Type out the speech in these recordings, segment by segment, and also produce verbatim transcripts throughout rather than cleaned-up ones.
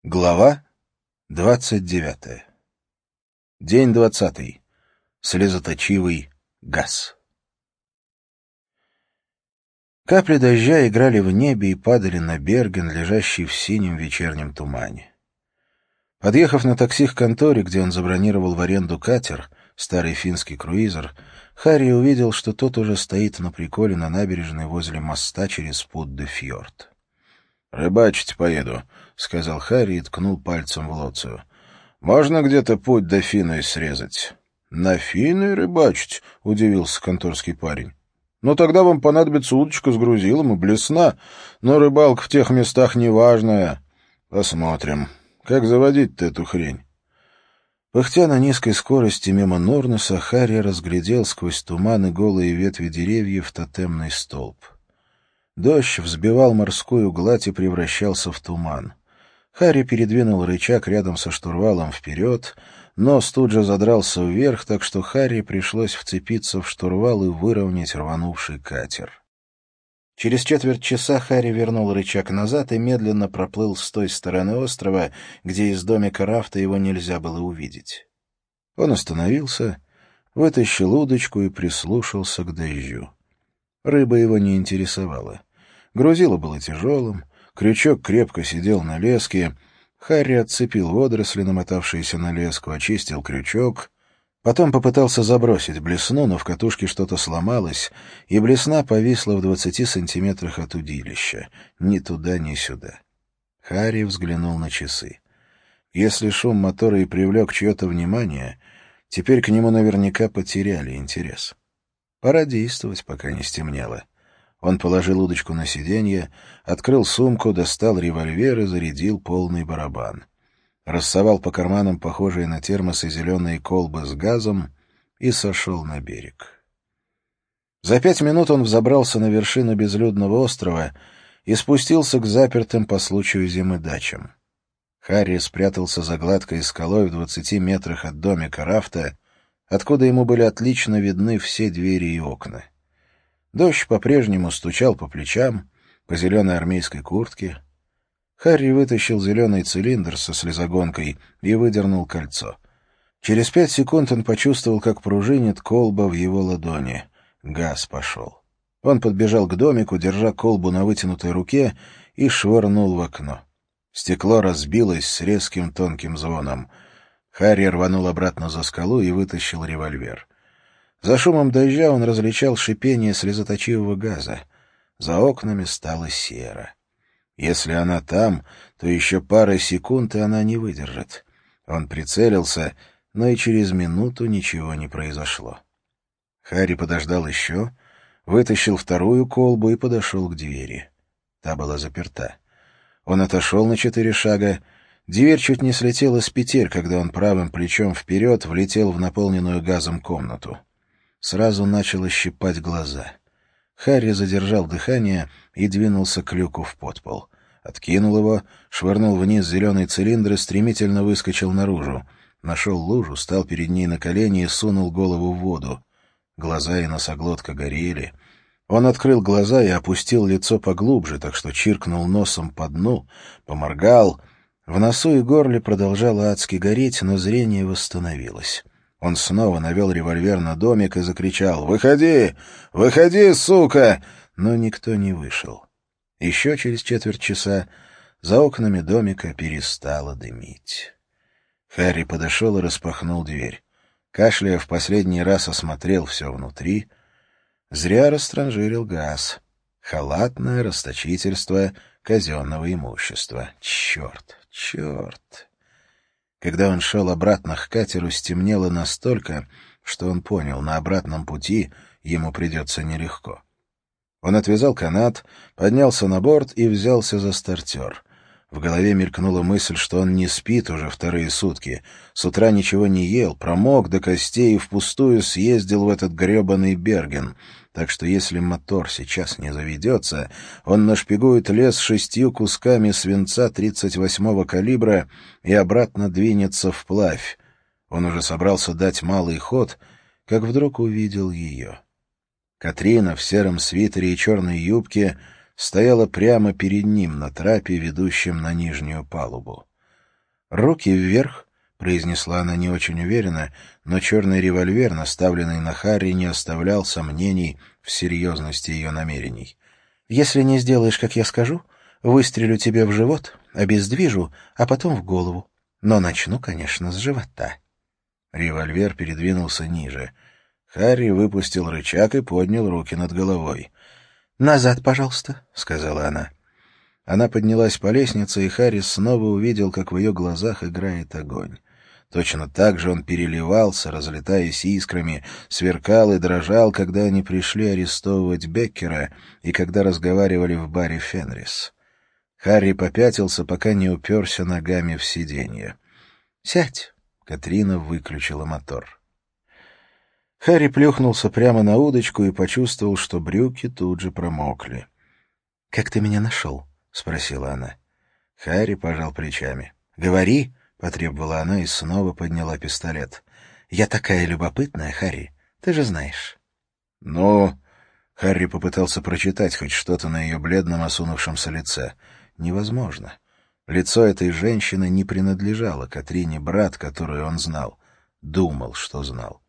Глава двадцать девятая. День двадцатый. Слезоточивый газ. Капли дождя играли в небе и падали на Берген, лежащий в синем вечернем тумане. Подъехав на такси к конторе, где он забронировал в аренду катер, старый финский круизер, Харри увидел, что тот уже стоит на приколе на набережной возле моста через Пудде-фьорд. «Рыбачить поеду», — сказал Харри и ткнул пальцем в Лоцию. «Можно где-то путь до Финны срезать?» «На Финны рыбачить?» — удивился конторский парень. «Ну, тогда вам понадобится удочка с грузилом и блесна, но рыбалка в тех местах неважная. Посмотрим. Как заводить-то эту хрень?» Пыхтя на низкой скорости мимо Норнуса, Харри разглядел сквозь туман и голые ветви деревьев тотемный столб. Дождь взбивал морскую гладь и превращался в туман. Харри передвинул рычаг рядом со штурвалом вперед, нос тут же задрался вверх, так что Харри пришлось вцепиться в штурвал и выровнять рванувший катер. Через четверть часа Харри вернул рычаг назад и медленно проплыл с той стороны острова, где из домика рафта его нельзя было увидеть. Он остановился, вытащил удочку и прислушался к дождю. Рыба его не интересовала. Грузило было тяжелым, крючок крепко сидел на леске. Харри отцепил водоросли, намотавшиеся на леску, очистил крючок. Потом попытался забросить блесну, но в катушке что-то сломалось, и блесна повисла в двадцати сантиметрах от удилища. Ни туда, ни сюда. Харри взглянул на часы. Если шум мотора и привлек чье-то внимание, теперь к нему наверняка потеряли интерес. Пора действовать, пока не стемнело. Он положил удочку на сиденье, открыл сумку, достал револьвер и зарядил полный барабан. Рассовал по карманам похожие на термосы зеленые колбы с газом и сошел на берег. За пять минут он взобрался на вершину безлюдного острова и спустился к запертым по случаю зимы дачам. Харри спрятался за гладкой скалой в двадцати метрах от домика рафта, откуда ему были отлично видны все двери и окна. Дождь по-прежнему стучал по плечам, по зеленой армейской куртке. Харри вытащил зеленый цилиндр со слезогонкой и выдернул кольцо. Через пять секунд он почувствовал, как пружинит колба в его ладони. Газ пошел. Он подбежал к домику, держа колбу на вытянутой руке, и швырнул в окно. Стекло разбилось с резким тонким звоном. Харри рванул обратно за скалу и вытащил револьвер. За шумом дождя он различал шипение слезоточивого газа. За окнами стало серо. Если она там, то еще пара секунд, и она не выдержит. Он прицелился, но и через минуту ничего не произошло. Харри подождал еще, вытащил вторую колбу и подошел к двери. Та была заперта. Он отошел на четыре шага. Дверь чуть не слетела с петель, когда он правым плечом вперед влетел в наполненную газом комнату. Сразу начало щипать глаза. Харри задержал дыхание и двинулся к люку в подпол. Откинул его, швырнул вниз зеленый цилиндр и стремительно выскочил наружу. Нашел лужу, стал перед ней на колени и сунул голову в воду. Глаза и носоглотка горели. Он открыл глаза и опустил лицо поглубже, так что чиркнул носом по дну, поморгал. В носу и горле продолжало адски гореть, но зрение восстановилось. Он снова навел револьвер на домик и закричал: «Выходи! Выходи, сука!» Но никто не вышел. Еще через четверть часа за окнами домика перестало дымить. Харри подошел и распахнул дверь. Кашляя, в последний раз осмотрел все внутри. Зря растранжирил газ. Халатное расточительство казенного имущества. Черт, черт! Когда он шел обратно к катеру, стемнело настолько, что он понял, на обратном пути ему придется нелегко. Он отвязал канат, поднялся на борт и взялся за стартер. В голове мелькнула мысль, что он не спит уже вторые сутки. С утра ничего не ел, промок до костей и впустую съездил в этот гребаный Берген. Так что если мотор сейчас не заведется, он нашпигует лес шестью кусками свинца тридцать восьмого калибра и обратно двинется вплавь. Он уже собрался дать малый ход, как вдруг увидел ее. Катрина в сером свитере и черной юбке стояла прямо перед ним на трапе, ведущем на нижнюю палубу. «Руки вверх», — произнесла она не очень уверенно, но черный револьвер, наставленный на Харри, не оставлял сомнений в серьезности ее намерений. «Если не сделаешь, как я скажу, выстрелю тебе в живот, обездвижу, а потом в голову. Но начну, конечно, с живота». Револьвер передвинулся ниже. Харри выпустил рычаг и поднял руки над головой. «Назад, пожалуйста», — сказала она. Она поднялась по лестнице, и Харри снова увидел, как в ее глазах играет огонь. Точно так же он переливался, разлетаясь искрами, сверкал и дрожал, когда они пришли арестовывать Беккера и когда разговаривали в баре «Фенрис». Харри попятился, пока не уперся ногами в сиденье. «Сядь!» — Катрина выключила мотор. Харри плюхнулся прямо на удочку и почувствовал, что брюки тут же промокли. «Как ты меня нашел?» — спросила она. Харри пожал плечами. «Говори!» — потребовала она и снова подняла пистолет. «Я такая любопытная, Харри, ты же знаешь». «Ну...» — Харри попытался прочитать хоть что-то на ее бледном осунувшемся лице. «Невозможно. Лицо этой женщины не принадлежало Катрине Брат, которую он знал. Думал, что знал.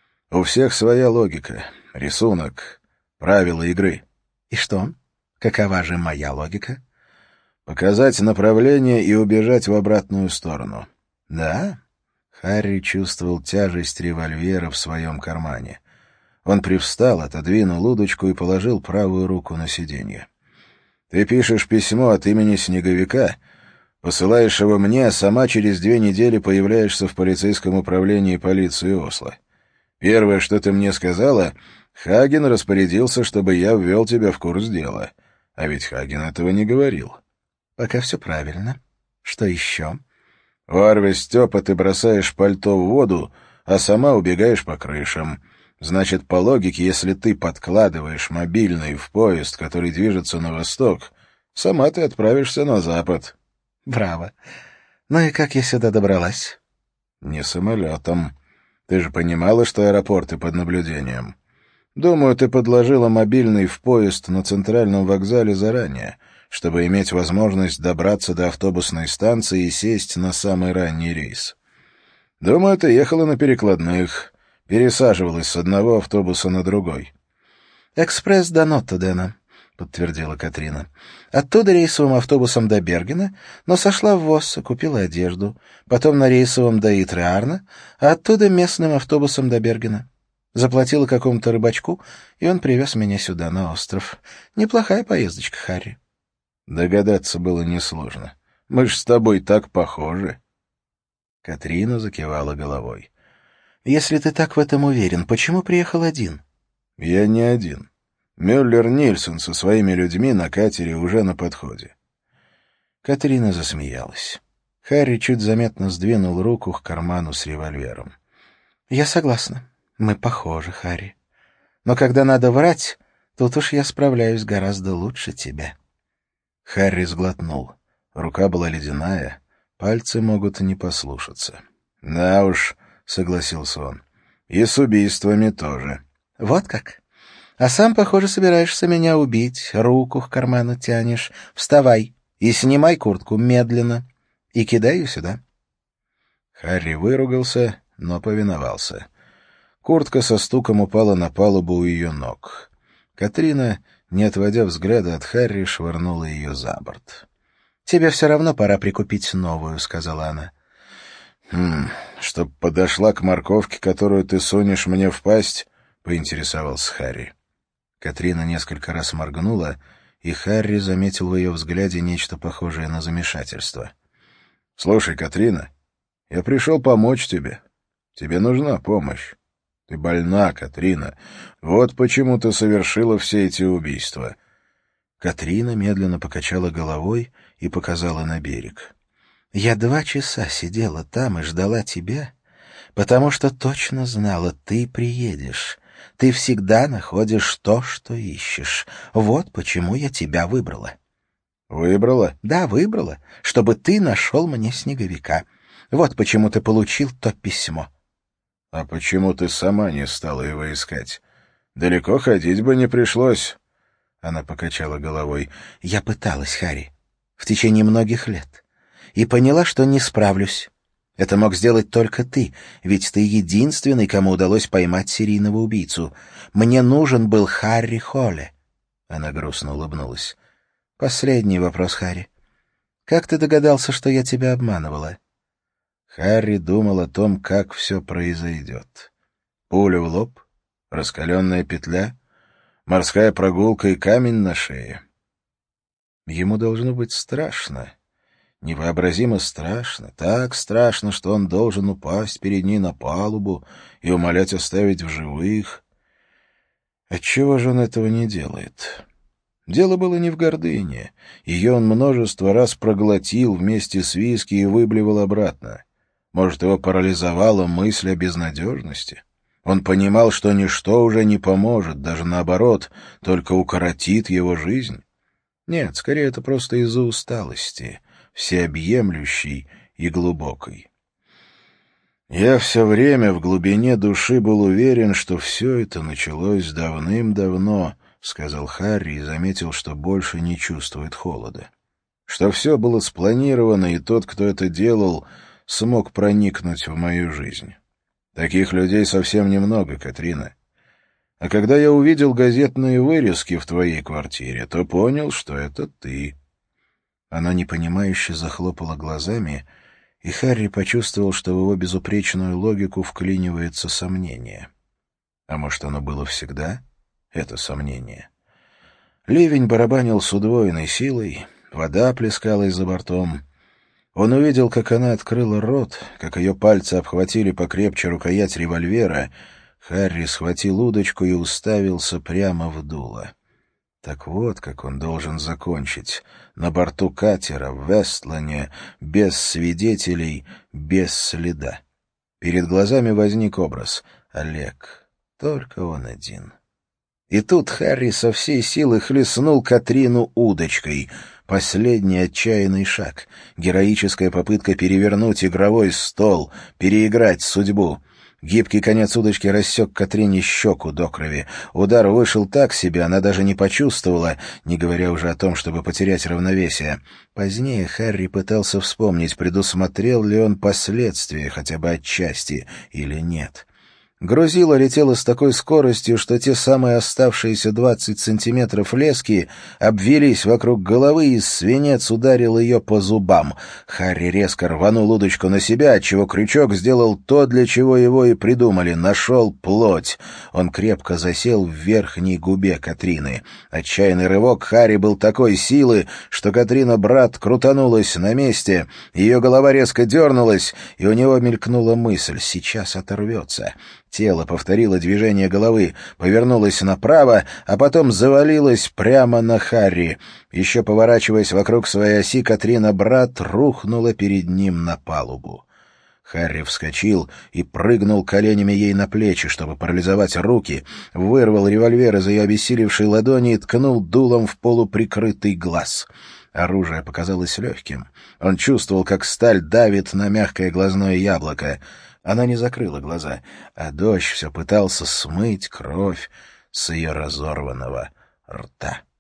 У всех своя логика, рисунок, правила игры». «И что? Какова же моя логика?» «Показать направление и убежать в обратную сторону». «Да?» Харри чувствовал тяжесть револьвера в своем кармане. Он привстал, отодвинул удочку и положил правую руку на сиденье. «Ты пишешь письмо от имени Снеговика, посылаешь его мне, а сама через две недели появляешься в полицейском управлении полиции Осло. Первое, что ты мне сказала, Хаген распорядился, чтобы я ввел тебя в курс дела. А ведь Хаген этого не говорил». «Пока все правильно. Что еще?» «У Арве Степа ты бросаешь пальто в воду, а сама убегаешь по крышам. Значит, по логике, если ты подкладываешь мобильный в поезд, который движется на восток, сама ты отправишься на запад». «Браво. Ну и как я сюда добралась?» «Не самолетом. Ты же понимала, что аэропорты под наблюдением. Думаю, ты подложила мобильный в поезд на центральном вокзале заранее, чтобы иметь возможность добраться до автобусной станции и сесть на самый ранний рейс. Думаю, ты ехала на перекладных, пересаживалась с одного автобуса на другой». «Экспресс до Ноттедена», — подтвердила Катрина. «Оттуда рейсовым автобусом до Бергена, но сошла в Восса, купила одежду, потом на рейсовом до Итре-Арна, а оттуда местным автобусом до Бергена. Заплатила какому-то рыбачку, и он привез меня сюда, на остров. Неплохая поездочка, Харри». «Догадаться было несложно. Мы ж с тобой так похожи». Катрина закивала головой. «Если ты так в этом уверен, почему приехал один?» «Я не один. Мюллер Нильсон со своими людьми на катере уже на подходе». Катрина засмеялась. Харри чуть заметно сдвинул руку к карману с револьвером. «Я согласна. Мы похожи, Харри. Но когда надо врать, тут уж я справляюсь гораздо лучше тебя». Харри сглотнул. Рука была ледяная, пальцы могут и не послушаться. «Да уж», — согласился он, — «и с убийствами тоже». «Вот как? А сам, похоже, собираешься меня убить, руку к карману тянешь. Вставай и снимай куртку медленно и кидай ее сюда». Харри выругался, но повиновался. Куртка со стуком упала на палубу у ее ног. Катрина, не отводя взгляда от Харри, швырнула ее за борт. «Тебе все равно пора прикупить новую», — сказала она. «Хм, чтоб подошла к морковке, которую ты сунешь мне в пасть?» — поинтересовался Харри. Катрина несколько раз моргнула, и Харри заметил в ее взгляде нечто похожее на замешательство. «Слушай, Катрина, я пришел помочь тебе. Тебе нужна помощь. Ты больна, Катрина. Вот почему ты совершила все эти убийства». Катрина медленно покачала головой и показала на берег. «Я два часа сидела там и ждала тебя, потому что точно знала, ты приедешь. Ты всегда находишь то, что ищешь. Вот почему я тебя выбрала». «Выбрала?» «Да, выбрала, чтобы ты нашел мне Снеговика. Вот почему ты получил то письмо». «А почему ты сама не стала его искать? Далеко ходить бы не пришлось». Она покачала головой. «Я пыталась, Харри, в течение многих лет. и поняла, что не справлюсь. Это мог сделать только ты, ведь ты единственный, кому удалось поймать серийного убийцу. Мне нужен был Харри Холле». Она грустно улыбнулась. «Последний вопрос, Харри. Как ты догадался, что я тебя обманывала?» Харри думал о том, как все произойдет. Пуля в лоб, раскаленная петля, морская прогулка и камень на шее. Ему должно быть страшно. Невообразимо страшно, так страшно, что он должен упасть перед ней на палубу и умолять оставить в живых. Отчего же он этого не делает? Дело было не в гордыне. Ее он множество раз проглотил вместе с виски и выблевал обратно. Может, его парализовала мысль о безнадежности? Он понимал, что ничто уже не поможет, даже наоборот, только укоротит его жизнь? Нет, скорее, это просто из-за усталости, всеобъемлющей и глубокой. Я все время в глубине души был уверен, что все это началось давным-давно, — сказал Харри и заметил, что больше не чувствует холода. Что все было спланировано, и тот, кто это делал, смог проникнуть в мою жизнь. Таких людей совсем немного, Катрина. А когда я увидел газетные вырезки в твоей квартире, то понял, что это ты. Она непонимающе захлопала глазами, и Харри почувствовал, что в его безупречную логику вклинивается сомнение. А может, оно было всегда, это сомнение? Ливень барабанил с удвоенной силой, вода плескалась за бортом. Он увидел, как она открыла рот, как ее пальцы обхватили покрепче рукоять револьвера. Харри схватил удочку и уставился прямо в дуло. Так вот, как он должен закончить. На борту катера, в Вестлане, без свидетелей, без следа. Перед глазами возник образ. Олег. Только он один. И тут Харри со всей силы хлестнул Катрину удочкой. Последний отчаянный шаг. Героическая попытка перевернуть игровой стол, переиграть судьбу. Гибкий конец удочки рассек Катрине щеку до крови. Удар вышел так себе, она даже не почувствовала, не говоря уже о том, чтобы потерять равновесие. Позднее Харри пытался вспомнить, предусмотрел ли он последствия, хотя бы отчасти, или нет. Грузило летело с такой скоростью, что те самые оставшиеся двадцать сантиметров лески обвились вокруг головы, и свинец ударил ее по зубам. Харри резко рванул удочку на себя, отчего крючок сделал то, для чего его и придумали — нашел плоть. Он крепко засел в верхней губе Катрины. Отчаянный рывок Харри был такой силы, что Катрина-брат крутанулась на месте, ее голова резко дернулась, и у него мелькнула мысль — сейчас оторвется. Тело повторило движение головы, повернулось направо, а потом завалилось прямо на Харри. Еще поворачиваясь вокруг своей оси, Катрина-брат рухнула перед ним на палубу. Харри вскочил и прыгнул коленями ей на плечи, чтобы парализовать руки, вырвал револьвер из ее обессилевшей ладони и ткнул дулом в полуприкрытый глаз. Оружие показалось легким. Он чувствовал, как сталь давит на мягкое глазное яблоко. Она не закрыла глаза, а дождь все пытался смыть кровь с ее разорванного рта.